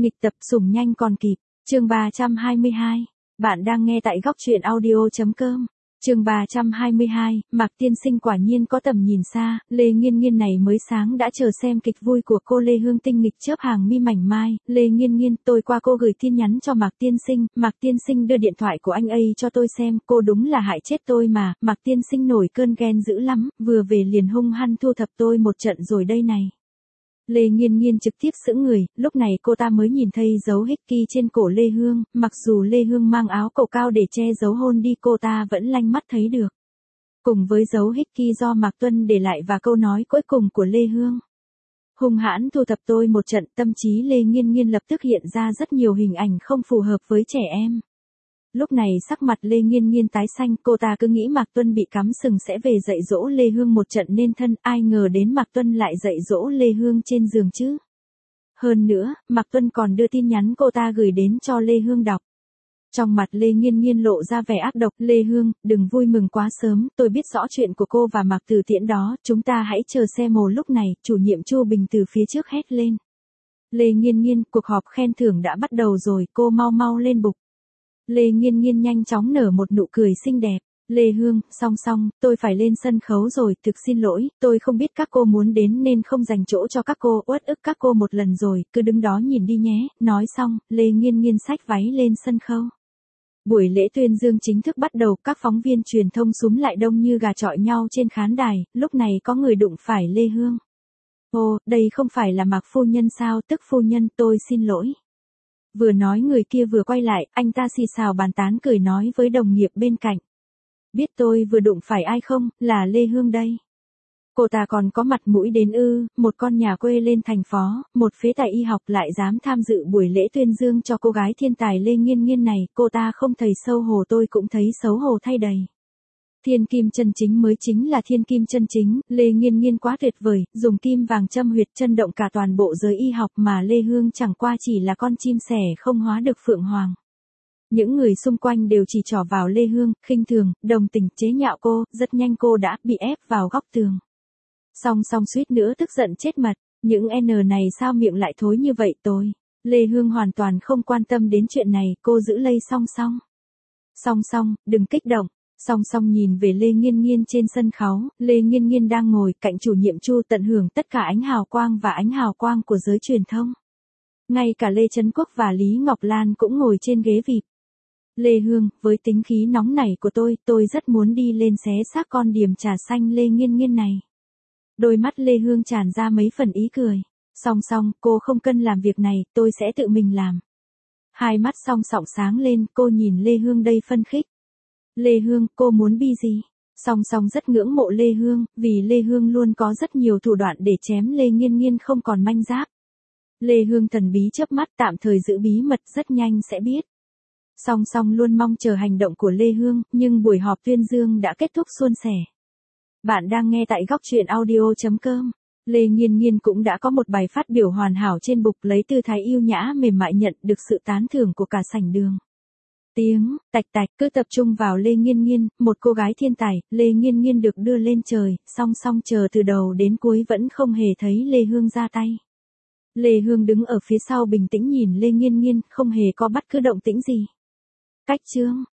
Nghịch tập sủng nhanh còn kịp. Chương 322. Bạn đang nghe tại góc truyện audio.com. Chương 322, Mạc tiên sinh quả nhiên có tầm nhìn xa, Lê Nghiên Nghiên này mới sáng đã chờ xem kịch vui của cô Lê Hương tinh nghịch chớp hàng mi mảnh mai, Lê Nghiên Nghiên, tôi qua cô gửi tin nhắn cho Mạc tiên sinh đưa điện thoại của anh ấy cho tôi xem, cô đúng là hại chết tôi mà, Mạc tiên sinh nổi cơn ghen dữ lắm, vừa về liền hung hăng thu thập tôi một trận rồi đây này. Lê Nghiên Nghiên trực tiếp sững người, lúc này cô ta mới nhìn thấy dấu hickey trên cổ Lê Hương, mặc dù Lê Hương mang áo cổ cao để che giấu hôn đi cô ta vẫn lanh mắt thấy được. Cùng với dấu hickey do Mạc Tuân để lại và câu nói cuối cùng của Lê Hương. Hung hãn thu thập tôi một trận, tâm trí Lê Nghiên Nghiên lập tức hiện ra rất nhiều hình ảnh không phù hợp với trẻ em. Lúc này sắc mặt Lê Nghiên Nghiên tái xanh, cô ta cứ nghĩ Mạc Tuân bị cắm sừng sẽ về dạy dỗ Lê Hương một trận nên thân, ai ngờ đến Mạc Tuân lại dạy dỗ Lê Hương trên giường chứ. Hơn nữa, Mạc Tuân còn đưa tin nhắn cô ta gửi đến cho Lê Hương đọc. Trong mặt Lê Nghiên Nghiên lộ ra vẻ ác độc, Lê Hương, đừng vui mừng quá sớm, tôi biết rõ chuyện của cô và Mạc Tử Tiễn đó, chúng ta hãy chờ xe mồ lúc này, chủ nhiệm Chu Bình từ phía trước hét lên. Lê Nghiên Nghiên, cuộc họp khen thưởng đã bắt đầu rồi, cô mau mau lên bục. Lê Nghiên Nghiên nhanh chóng nở một nụ cười xinh đẹp. Lê Hương, xong, tôi phải lên sân khấu rồi, thực xin lỗi, tôi không biết các cô muốn đến nên không dành chỗ cho các cô, uất ức các cô một lần rồi, cứ đứng đó nhìn đi nhé, nói xong, Lê Nghiên Nghiên xách váy lên sân khấu. Buổi lễ tuyên dương chính thức bắt đầu, các phóng viên truyền thông súm lại đông như gà chọi nhau trên khán đài, lúc này có người đụng phải Lê Hương. Ồ, đây không phải là Mạc phu nhân sao, tức phu nhân, tôi xin lỗi. Vừa nói người kia vừa quay lại, anh ta xì xào bàn tán cười nói với đồng nghiệp bên cạnh. Biết tôi vừa đụng phải ai không, là Lê Hương đây. Cô ta còn có mặt mũi đến ư, một con nhà quê lên thành phó, một phế tài y học lại dám tham dự buổi lễ tuyên dương cho cô gái thiên tài Lê Nghiên Nghiên này, cô ta không thấy xấu hổ tôi cũng thấy xấu hổ thay đầy. Thiên kim chân chính mới chính là thiên kim chân chính, Lê Nghiên Nghiên quá tuyệt vời, dùng kim vàng châm huyệt chân động cả toàn bộ giới y học mà Lê Hương chẳng qua chỉ là con chim sẻ không hóa được phượng hoàng. Những người xung quanh đều chỉ trỏ vào Lê Hương, khinh thường, đồng tình, chế nhạo cô, rất nhanh cô đã bị ép vào góc tường. Song suýt nữa tức giận chết mật, những N này sao miệng lại thối như vậy tôi. Lê Hương hoàn toàn không quan tâm đến chuyện này, cô giữ lây song, đừng kích động. Song nhìn về Lê Nghiên Nghiên trên sân khấu, Lê Nghiên Nghiên đang ngồi cạnh chủ nhiệm Chu tận hưởng tất cả ánh hào quang và ánh hào quang của giới truyền thông. Ngay cả Lê Trấn Quốc và Lý Ngọc Lan cũng ngồi trên ghế VIP. Lê Hương, với tính khí nóng nảy của tôi rất muốn đi lên xé xác con điềm trà xanh Lê Nghiên Nghiên này. Đôi mắt Lê Hương tràn ra mấy phần ý cười. Song, cô không cần làm việc này, tôi sẽ tự mình làm. Hai mắt Song sáng lên, cô nhìn Lê Hương đầy phân khích. Lê Hương, cô muốn bi gì? Song rất ngưỡng mộ Lê Hương, vì Lê Hương luôn có rất nhiều thủ đoạn để chém Lê Nghiên Nghiên không còn manh giáp. Lê Hương thần bí chớp mắt tạm thời giữ bí mật rất nhanh sẽ biết. Song luôn mong chờ hành động của Lê Hương, nhưng buổi họp tuyên dương đã kết thúc suôn sẻ. Bạn đang nghe tại góc truyện audio.com. Lê Nghiên Nghiên cũng đã có một bài phát biểu hoàn hảo trên bục lấy tư thái yêu nhã mềm mại nhận được sự tán thưởng của cả sảnh đường. Tiếng, tạch cứ tập trung vào Lê Nghiên Nghiên, một cô gái thiên tài, Lê Nghiên Nghiên được đưa lên trời, song chờ từ đầu đến cuối vẫn không hề thấy Lê Hương ra tay. Lê Hương đứng ở phía sau bình tĩnh nhìn Lê Nghiên Nghiên, không hề có bất cứ động tĩnh gì. Cách chương,